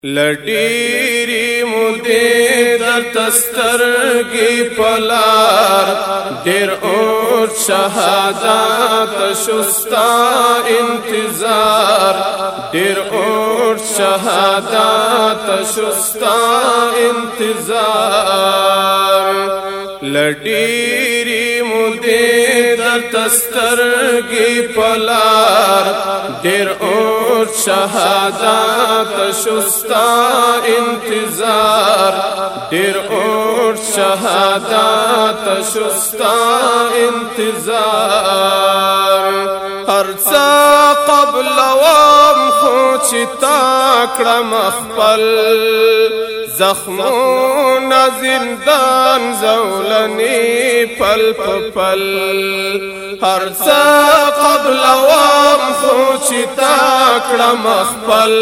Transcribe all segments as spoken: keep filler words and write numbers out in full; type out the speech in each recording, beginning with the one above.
لډيري مودې در تسترګي پلار ډېر او شهادت شستا انتظار ډېر او شهادت شستا انتظار لډيري مودې در تسترګي پلار ډېر او شهادت شستا انتظار ډېر اور شهادت شستا انتظار هرڅه قبل وام خو چې تا کړم خپل زخمونه زندان زولنی پل پل هرڅه قبل وام خو چې تا کړم خپل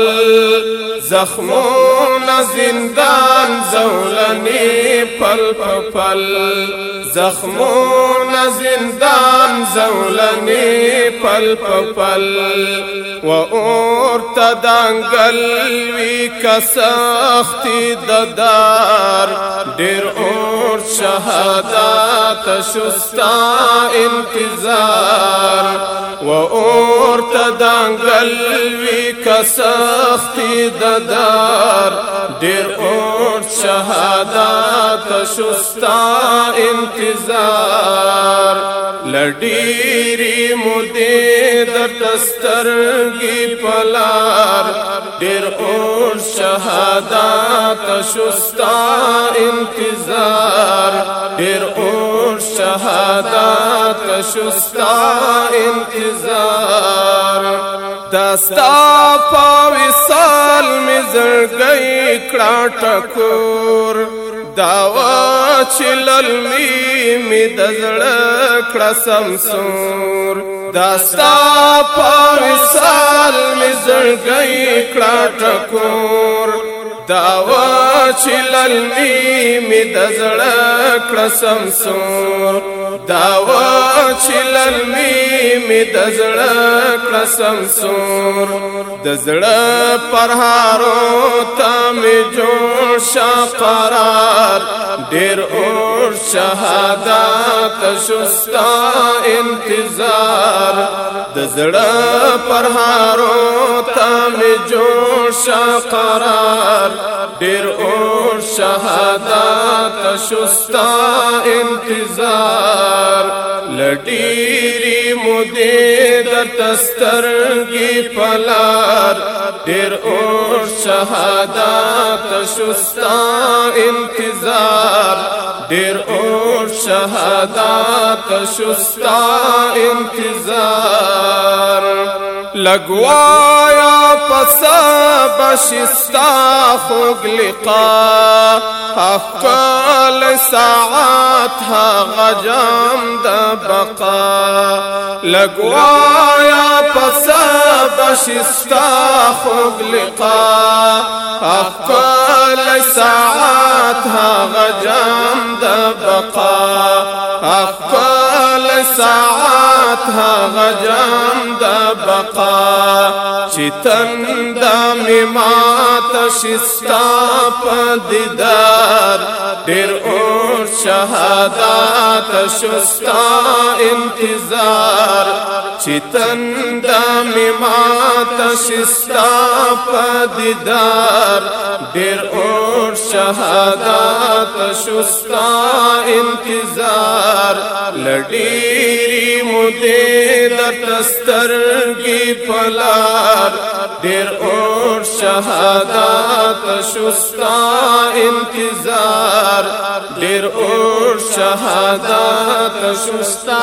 زخمونه زندان زولنی پل پل زخمونه زندان زولنی پل پل و اور تدانگل وی کسختی ددار ډېر اور شهادت شستا انتظار و اور تدانگل وی کسختی ددار ډېر اور شهادت شستا انتظار لډيري مودې در تسترګي پلار ډېر اور شهادت شستا انتظار ډېر اور شهادت شستا انتظار دستا په وصال می زړګي کړه ټکور داوا چلل می می دزړه کړه سمسور داستا په وصال می زړګي کړه ټکور داوا چلل می می دزړه کړه سمسور داوا چلل می می دزړه کړه سمسور دزړه پرهارو ته می جوړ قرار ډېر اور شهادت شستا انتظار دزړه پرهارو ته می جوړ قرار ډېر اور شهادت شستا انتظار لډيري مودې در تسترګي پلار ډېر اور شهادت شستا انتظار ډېر اور شهادت شستا انتظار لګوایا پس بشستا خوږ لقا حقل ساعات هغه جام د بقا لګوایا پس بشستا خوږ لقا حقل ساعات هغه جام د بقا حقل ساعات هغه جام د بقا چې تنده مې ماته شستا په دیدار ډېر اور شهادت شستا انتظار چې تنده مې ماته شستا په دیدار ډېر اور شهادت شستا انتظار لډيري مودې در تسترګي پلار ډېر اور شهادت شستا انتظار ډېر اور شهادت شستا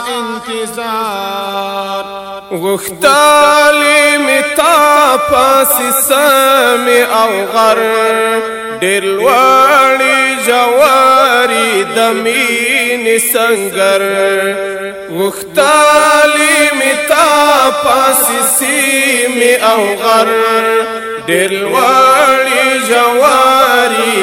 انتظار غختالی متا پاس سم او غر ډېر لوړی جواری دمین سنگر غختالی متا پاس سیم او غر ډېر لوړی جواری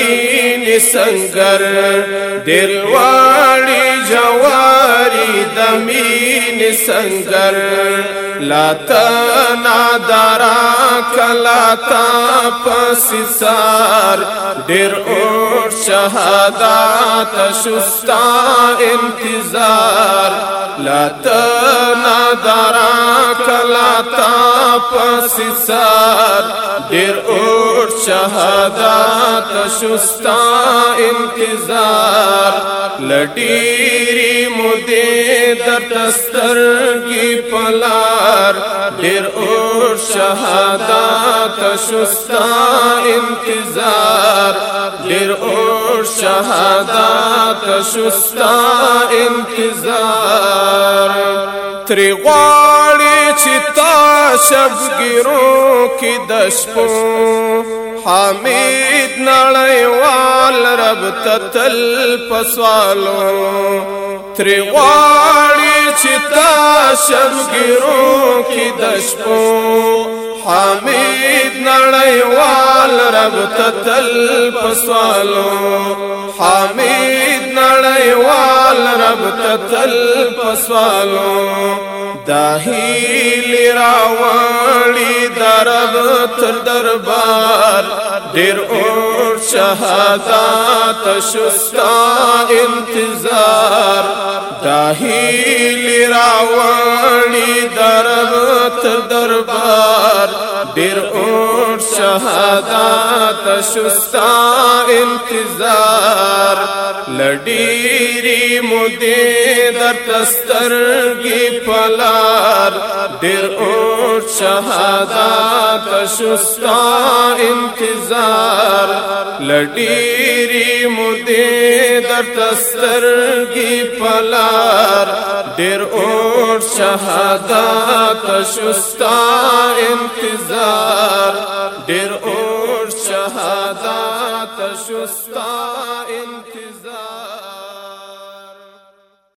دمین سنگر ډېر لوړی جواری د مين سنگر لا تنا دارا کلا تا پسسار ډیر اور شهادت شستا انتظار لا تنا دارا کلا تا پسسار ډیر اور شهادت شستا انتظار لډيري مودې در تسترګي پلار ډېر اور شهادت شستا انتظار ډېر اور شهادت شستا انتظار تری غواړي چې تا شبګیرو کې د شپو حمید نړیوال رب تتل پسوالو تری غواړي چې تا شبګیرو کې د شپو حمید نړیوال رب تتل پسوالو حمید نړیوال رب تتل پسوالو داهیل راوړي درب تر دربار ډېر اور شهادت شستا انتظار داهیل راوړي درب تر دربار ډېر اور شهادت شستا انتظار لډيري مودې در تسترګي پلار ډېر اور شهادت شستا انتظار لډيري مودې در تسترګي پلار ډېر اور شهادت شستا انتظار ډېر اور شهادت شستا انتظار